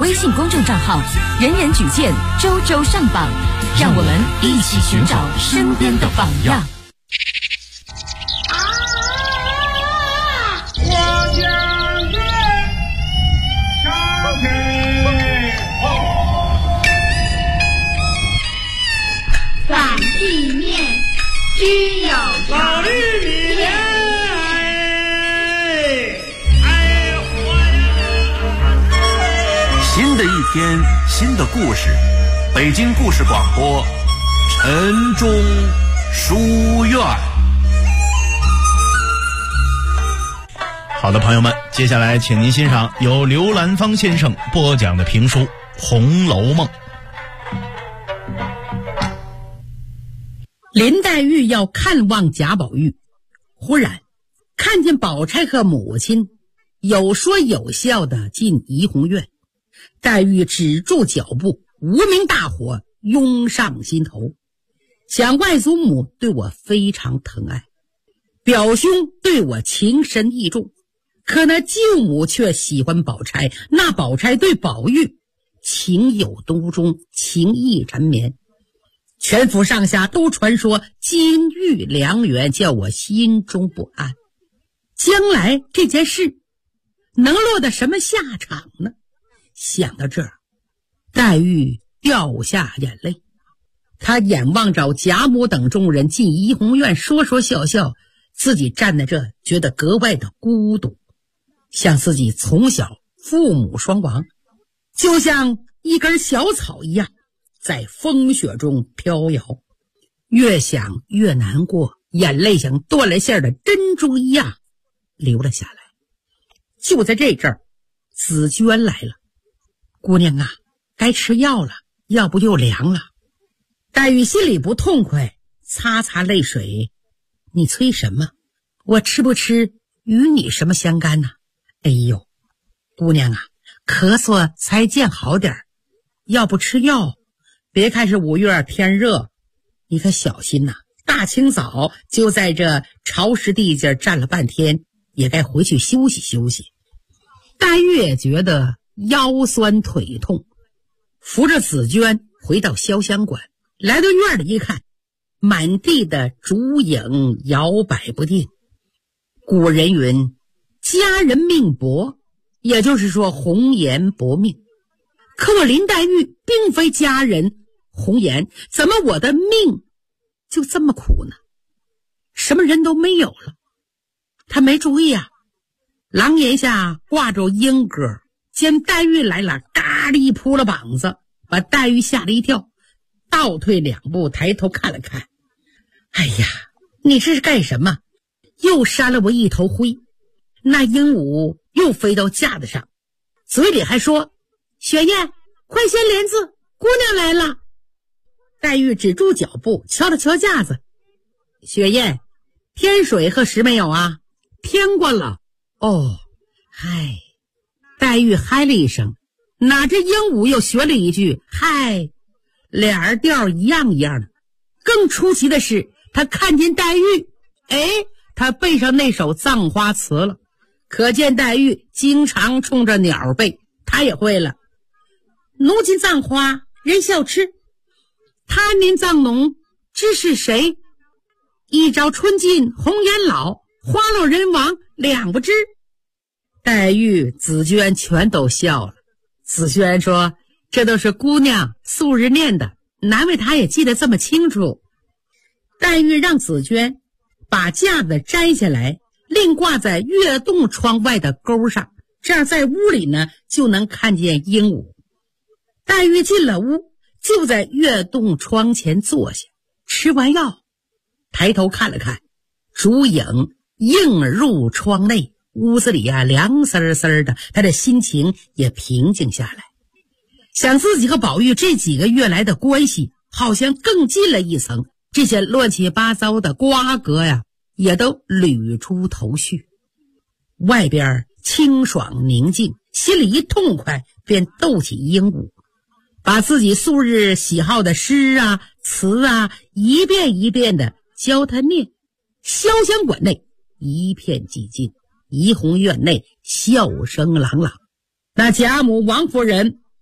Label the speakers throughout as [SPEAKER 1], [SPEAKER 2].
[SPEAKER 1] 微信公众账号，人人举荐，周周上榜，让我们一起寻找身边的榜样。
[SPEAKER 2] 反地面只有
[SPEAKER 3] 老绿米
[SPEAKER 4] 新的一天，新的故事，北京故事广播，晨钟书院。
[SPEAKER 5] 好的，朋友们，接下来请您欣赏由刘兰芳先生播讲的评书《红楼梦》。
[SPEAKER 6] 林黛玉要看望贾宝玉，忽然看见宝钗和母亲有说有笑的进怡红院，黛玉止住脚步，无名大火涌上心头。想外祖母对我非常疼爱，表兄对我情深意重，可那舅母却喜欢宝钗，那宝钗对宝玉情有独钟，情意缠绵。全府上下都传说金玉良缘，叫我心中不安。将来这件事能落得什么下场呢？想到这儿，黛玉掉下眼泪。她眼望着贾母等众人进怡红院，说说笑笑，自己站在这觉得格外的孤独，像自己从小父母双亡，就像一根小草一样在风雪中飘摇。越想越难过，眼泪像断了线的珍珠一样流了下来。就在这阵儿，紫娟来了。姑娘啊，该吃药了，要不就凉了。黛玉心里不痛快，擦擦泪水。你催什么？我吃不吃与你什么相干呢？哎呦，姑娘啊，咳嗽才见好点儿，要不吃药，别看是5月天热，你可小心呐。大清早就在这潮湿地界站了半天，也该回去休息休息。黛玉也觉得腰酸腿痛，扶着紫娟回到潇湘馆，来到院里一看，满地的烛影摇摆不定。古人云，佳人命薄，也就是说红颜薄命。可我林黛玉并非佳人红颜，怎么我的命就这么苦呢？什么人都没有了。他没注意啊，廊檐下挂着莺歌，见黛玉来了，嘎哩扑了膀子，把黛玉吓了一跳，倒退2步，抬头看了看。哎呀，你这是干什么？又扇了我一头灰。那鹦鹉又飞到架子上，嘴里还说，雪雁，快掀帘子，姑娘来了。黛玉止住脚步，敲了敲架子。雪雁，添水喝食没有啊？添过了。哦，嗨。黛玉嗨了一声，哪知鹦鹉又学了一句嗨，俩人调一样一样的。更出奇的是，他看见黛玉，他背上那首葬花词了，可见黛玉经常冲着鸟背，他也会了。奴今葬花人笑痴，他年葬侬知是谁？一朝春尽红颜老，花落人亡两不知。黛玉、紫娟全都笑了。紫娟说，这都是姑娘素日念的，难为她也记得这么清楚。黛玉让紫娟把架子摘下来，另挂在月洞窗外的钩上，这样在屋里呢就能看见鹦鹉。黛玉进了屋，就在月洞窗前坐下，吃完药，抬头看了看，烛影映入窗内，屋子里凉丝丝的，他的心情也平静下来。想自己和宝玉这几个月来的关系好像更近了一层，这些乱七八糟的瓜葛也都捋出头绪。外边清爽宁静，心里一痛快，便斗起鹦鹉，把自己素日喜好的诗词一遍一遍的教他念。潇湘馆内一片寂静，怡红院内笑声朗朗。那贾母、王夫人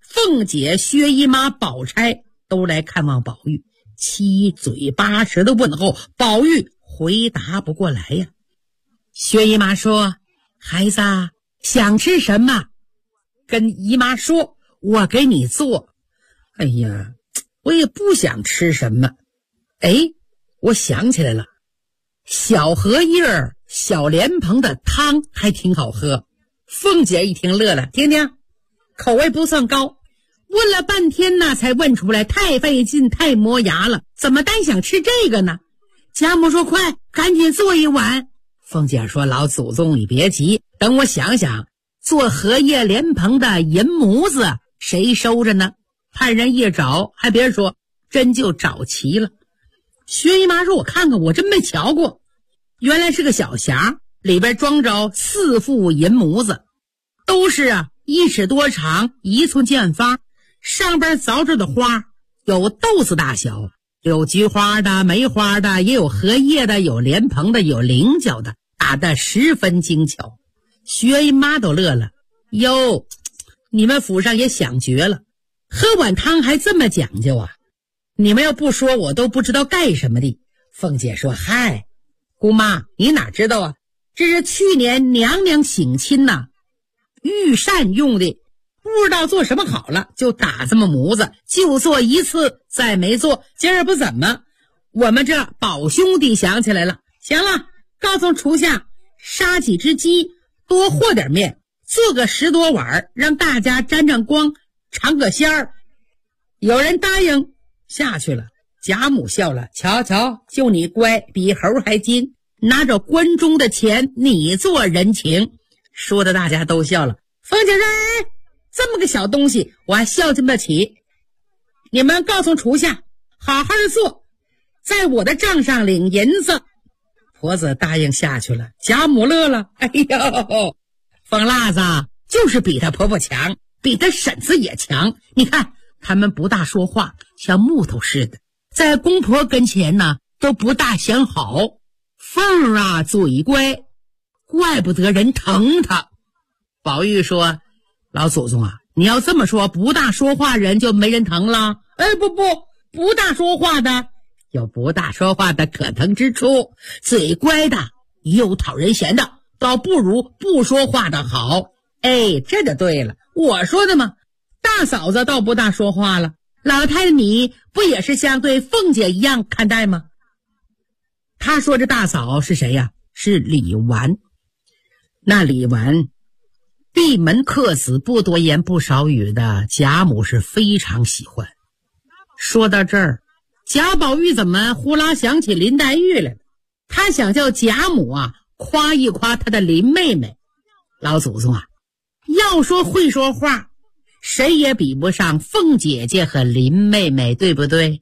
[SPEAKER 6] 凤姐、薛姨妈、宝钗都来看望宝玉，七嘴八舌的问候，宝玉回答不过来呀。薛姨妈说：“孩子想吃什么？跟姨妈说，我给你做。”哎呀，我也不想吃什么。哎，我想起来了，小荷叶、小莲蓬的汤还挺好喝。凤姐一听乐了，听听，口味不算高，问了半天呢才问出来，太费劲，太磨牙了，怎么单想吃这个呢？贾母说：“快，赶紧做一碗。”凤姐说：“老祖宗你别急，等我想想，做荷叶莲蓬的银模子谁收着呢？”派人一找，还别说，真就找齐了。薛姨妈说：“我看看，我真没瞧过。”原来是个小匣，里边装着4副银模子，都是1尺多长，1寸见方，上边凿着的花有豆子大小，有菊花的、梅花的，也有荷叶的，有莲蓬的，有菱角的，打得十分精巧。薛姨妈都乐了：“哟，你们府上也想绝了，喝碗汤还这么讲究啊！你们要不说，我都不知道干什么的。”凤姐说：“嗨，姑妈，你哪知道啊？这是去年娘娘省亲呐，御膳用的，不知道做什么好了，就打这么模子，就做一次，再没做。今儿不怎么，我们这宝兄弟想起来了，行了，告诉厨下杀几只鸡，多和点面，做个10多碗，让大家沾沾光，尝个鲜儿。”有人答应下去了。贾母笑了：“瞧瞧，就你乖，比猴还精，拿着关中的钱你做人情。”说的大家都笑了。凤姐说：“哎，这么个小东西我还孝敬得起，你们告诉厨下好好的做，在我的账上领银子。”婆子答应下去了。贾母乐了：“哎呦，凤辣子就是比她婆婆强，比她婶子也强。你看他们不大说话，像木头似的，在公婆跟前呢都不大想好。凤啊嘴乖，怪不得人疼她。”宝玉说：“老祖宗啊，你要这么说，不大说话人就没人疼了？”哎，不大说话的有不大说话的可疼之处，嘴乖的又讨人嫌的，倒不如不说话的好。哎，这就对了，我说的嘛。大嫂子倒不大说话了，老太太你不也是像对凤姐一样看待吗？他说这大嫂是谁呀？是李纨。那李纨闭门克子，不多言不少语的，贾母是非常喜欢。说到这儿，贾宝玉怎么呼啦想起林黛玉来了？他想叫贾母夸一夸他的林妹妹。老祖宗要说会说话，谁也比不上凤姐姐和林妹妹，对不对？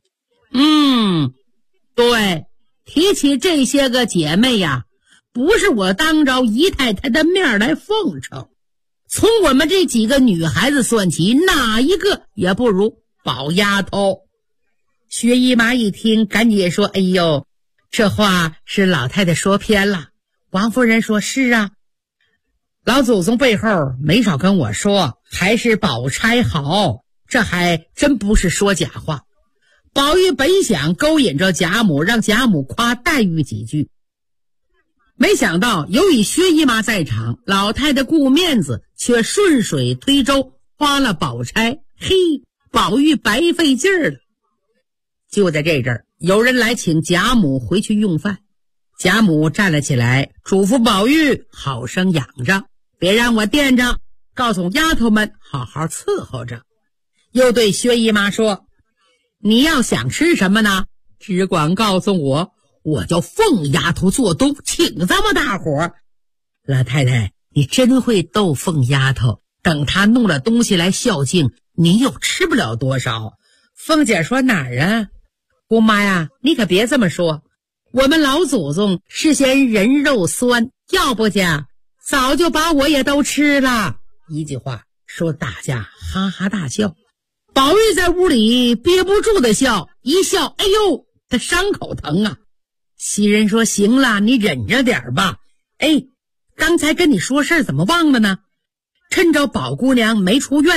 [SPEAKER 6] 对，提起这些个姐妹不是我当着姨太太的面来奉承，从我们这几个女孩子算起，哪一个也不如宝丫头。薛姨妈一听，赶紧说：“哎呦，这话是老太太说偏了。”王夫人说：“是啊，老祖宗背后没少跟我说，还是宝钗好，这还真不是说假话。”宝玉本想勾引着贾母，让贾母夸黛玉几句，没想到由于薛姨妈在场，老太太顾面子，却顺水推舟夸了宝钗。嘿，宝玉白费劲儿了。就在这阵儿，有人来请贾母回去用饭。贾母站了起来，嘱咐宝玉好生养着，别让我惦着，告诉丫头们好好伺候着。又对薛姨妈说：“你要想吃什么呢？只管告诉我，我叫凤丫头做东，请这么大伙。”老太太，你真会逗凤丫头，等她弄了东西来孝敬，你又吃不了多少。凤姐说：“哪儿啊？姑妈呀，你可别这么说，我们老祖宗是嫌人肉酸，要不家早就把我也都吃了。”一句话说大家哈哈大笑。宝玉在屋里憋不住的笑，一笑，哎呦，他伤口疼啊。袭人说：“行了，你忍着点吧。哎，刚才跟你说事儿怎么忘了呢？趁着宝姑娘没出院子，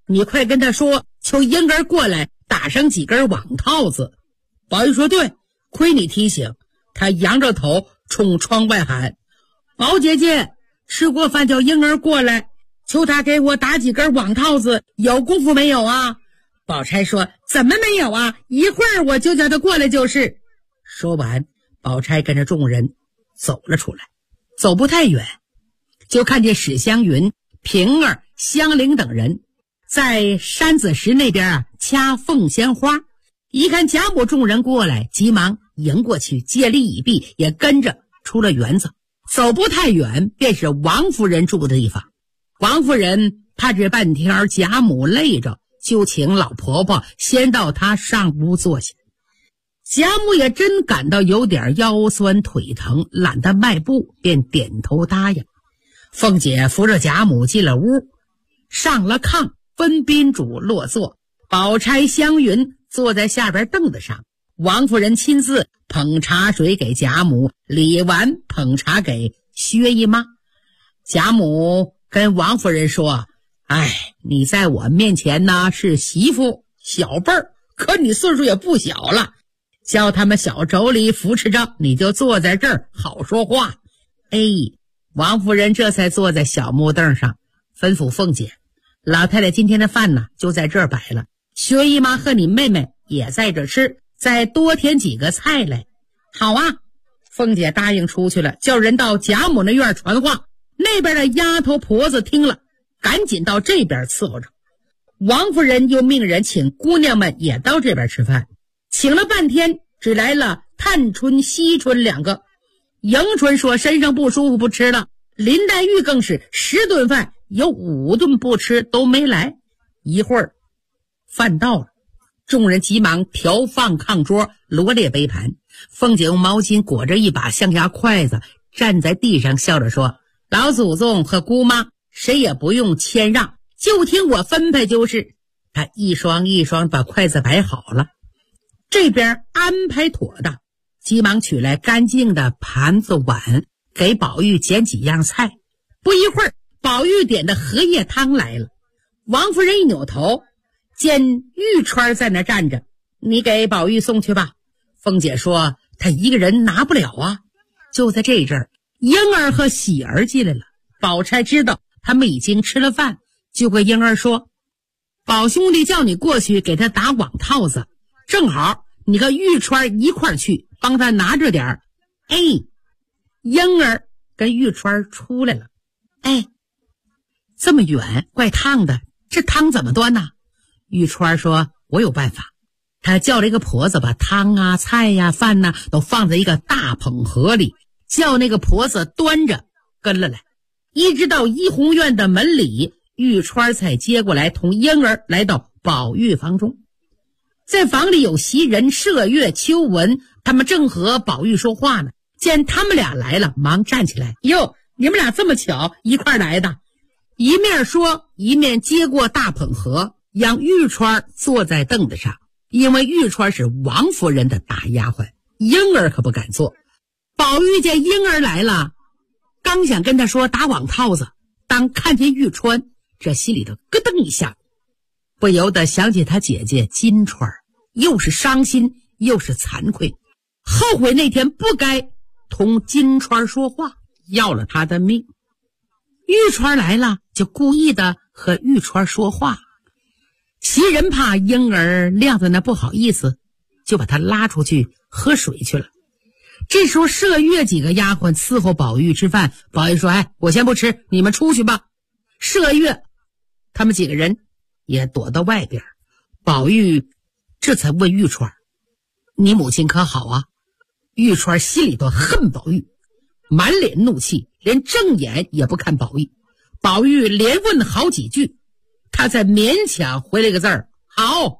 [SPEAKER 6] 你快跟他说，求婴儿过来打上几根网套子。宝玉说对，亏你提醒。他仰着头冲窗外喊，宝姐姐，吃过饭叫婴儿过来，求他给我打几根网套子，有功夫没有啊？宝钗说，怎么没有啊，一会儿我就叫他过来就是。说完，宝钗跟着众人走了出来，走不太远，就看见史湘云、平儿、香菱等人在山子石那边掐凤仙花。一看贾母众人过来，急忙迎过去，借力以避，也跟着出了园子。走不太远，便是王夫人住的地方。王夫人怕这半天贾母累着，就请老婆婆先到她上屋坐下。贾母也真感到有点腰酸腿疼，懒得迈步，便点头答应。凤姐扶着贾母进了屋，上了炕，分宾主落座。宝钗、湘云坐在下边凳子上，王夫人亲自捧茶水给贾母，李纨捧茶给薛姨妈。贾母跟王夫人说，你在我面前呢是媳妇小辈儿，可你岁数也不小了，叫他们小妯娌扶持着，你就坐在这儿好说话。王夫人这才坐在小木凳上，吩咐凤姐，老太太今天的饭呢就在这儿摆了，薛姨妈和你妹妹也在这吃，再多添几个菜来。好啊，凤姐答应出去了，叫人到贾母那院传话。那边的丫头婆子听了，赶紧到这边伺候着。王夫人又命人请姑娘们也到这边吃饭，请了半天，只来了探春、惜春两个。迎春说身上不舒服不吃了，林黛玉更是10顿饭有5顿不吃都没来。一会儿饭到了，众人急忙调放炕桌，罗列杯盘。凤姐用毛巾裹着一把象牙筷子，站在地上笑着说，老祖宗和姑妈谁也不用谦让，就听我分配就是。她一双一双把筷子摆好了，这边安排妥当，急忙取来干净的盘子碗，给宝玉捡几样菜。不一会儿，宝玉点的荷叶汤来了。王夫人一扭头，见玉钏在那站着，你给宝玉送去吧。凤姐说她一个人拿不了啊。就在这阵儿，婴儿和喜儿进来了。宝钗知道他们已经吃了饭，就跟婴儿说，宝兄弟叫你过去给他打网套子，正好你和玉钏一块儿去帮他拿着点儿。婴儿跟玉钏出来了。这么远怪烫的，这汤怎么端呢？玉钏说，我有办法。他叫了一个婆子，把汤啊、菜呀、饭呐都放在一个大捧盒里，叫那个婆子端着跟了来，一直到怡红院的门里，玉钏才接过来，同婴儿来到宝玉房中。在房里有袭人、麝月、秋纹，他们正和宝玉说话呢，见他们俩来了，忙站起来，哟，你们俩这么巧一块来的。一面说一面接过大捧盒，让玉钏坐在凳子上，因为玉钏是王夫人的大丫鬟，婴儿可不敢坐。宝玉见婴儿来了，刚想跟他说打网套子，当看见玉钏，这心里头咯噔一下，不由得想起他姐姐金钏，又是伤心又是惭愧，后悔那天不该同金钏说话，要了他的命。玉钏来了，就故意的和玉钏说话。袭人怕婴儿晾在那不好意思，就把他拉出去喝水去了。这时候麝月几个丫鬟伺候宝玉吃饭，宝玉说，我先不吃，你们出去吧。麝月他们几个人也躲到外边。宝玉这才问玉钏，你母亲可好啊？玉钏心里头恨宝玉，满脸怒气，连正眼也不看宝玉。宝玉连问好几句，他才勉强回了一个字儿，好。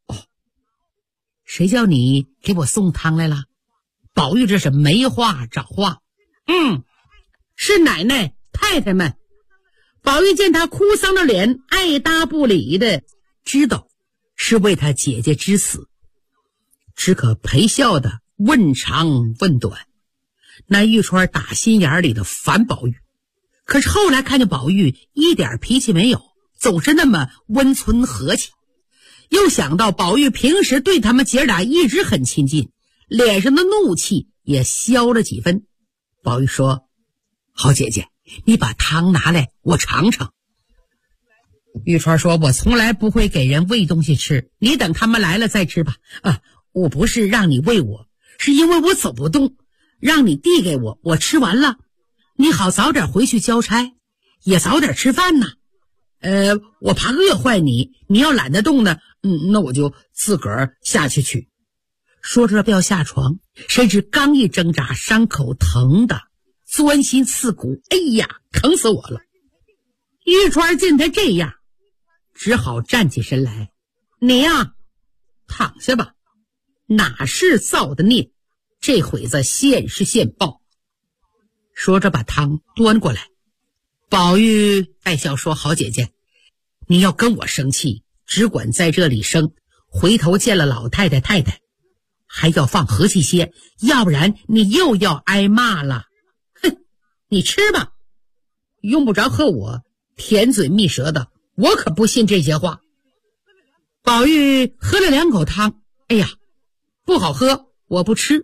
[SPEAKER 6] 谁叫你给我送汤来了？宝玉这是没话找话。是奶奶太太们。宝玉见他哭丧着脸，爱答不理的，知道是为他姐姐之死，只可陪笑的问长问短。那玉钏打心眼里的烦宝玉，可是后来看见宝玉一点脾气没有， 总是那么温存和气。又想到宝玉平时对他们姐俩一直很亲近，脸上的怒气也消了几分。宝玉说：好姐姐，你把汤拿来我尝尝。玉钏说：我从来不会给人喂东西吃，你等他们来了再吃吧。我不是让你喂我，是因为我走不动，让你递给我，我吃完了你好早点回去交差，也早点吃饭呢。我怕饿坏你，你要懒得动呢，那我就自个儿下去取。说着要下床，谁知刚一挣扎，伤口疼的钻心刺骨，哎呀，疼死我了。玉钏见他这样，只好站起身来：你呀，躺下吧，哪是造的孽，这会子现世现报。说着把汤端过来。宝玉爱笑说：好姐姐，你要跟我生气，只管在这里生，回头见了老太太太太还要放和气些，要不然你又要挨骂了。哼，你吃吧，用不着和我甜嘴蜜舌的，我可不信这些话。宝玉喝了2口汤，哎呀，不好喝，我不吃。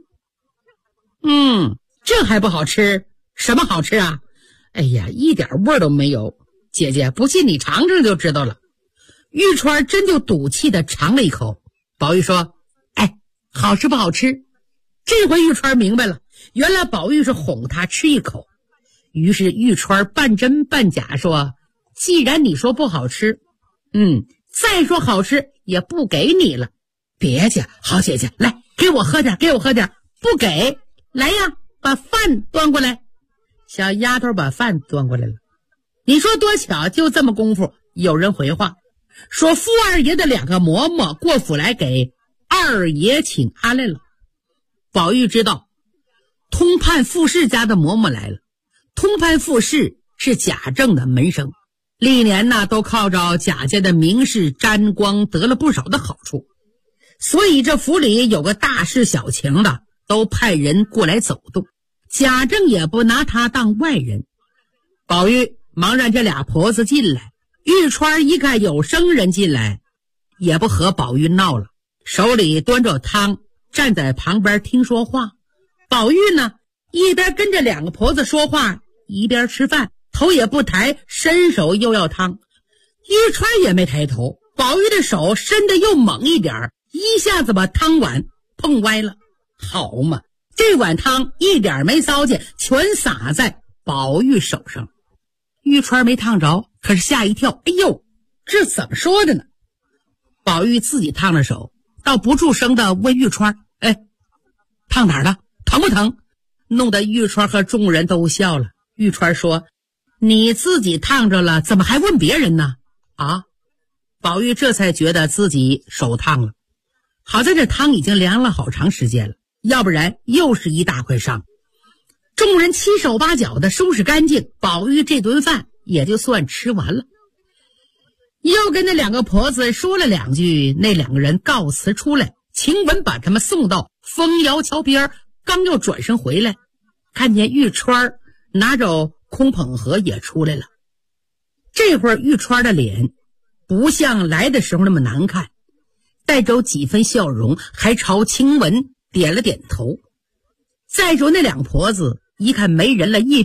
[SPEAKER 6] 这还不好吃？什么好吃啊？哎呀，一点味儿都没有。姐姐，不信你尝尝就知道了。玉钏真就赌气的尝了一口。宝玉说：好吃不好吃？这回玉钏明白了，原来宝玉是哄她吃一口。于是玉钏半真半假说：既然你说不好吃，再说好吃也不给你了。别介，好姐姐，来给我喝点，给我喝点。不给，来呀，把饭端过来。小丫头把饭端过来了。你说多巧，就这么功夫，有人回话说富二爷的2个嬷嬷过府来给二爷请安来了。宝玉知道通判傅氏家的嬷嬷来了。通判傅氏是贾政的门生，历年呢都靠着贾家的名士沾光得了不少的好处，所以这府里有个大事小情的都派人过来走动，贾政也不拿他当外人。宝玉忙让这俩婆子进来，玉钏一看有生人进来，也不和宝玉闹了，手里端着汤，站在旁边听说话。宝玉呢，一边跟着2个婆子说话，一边吃饭，头也不抬，伸手又要汤。玉钏也没抬头，宝玉的手伸得又猛一点，一下子把汤碗碰歪了。好嘛，这碗汤一点没糟践，全洒在宝玉手上。玉钏没烫着，可是吓一跳，哎呦，这怎么说的呢？宝玉自己烫了手，倒不住声的问玉钏：烫哪儿了？疼不疼？弄得玉钏和众人都笑了。玉钏说：你自己烫着了，怎么还问别人呢？宝玉这才觉得自己手烫了，好在这汤已经凉了好长时间了，要不然又是一大块伤。众人七手八脚的收拾干净，宝玉这顿饭也就算吃完了。又跟那2个婆子说了2句，那2个人告辞出来，晴雯把他们送到枫窑桥边，刚要转身回来，看见玉钏拿着空捧盒也出来了。这会儿玉钏的脸不像来的时候那么难看，带着几分笑容，还朝晴雯点了点头。再说那2婆子一看没人了，一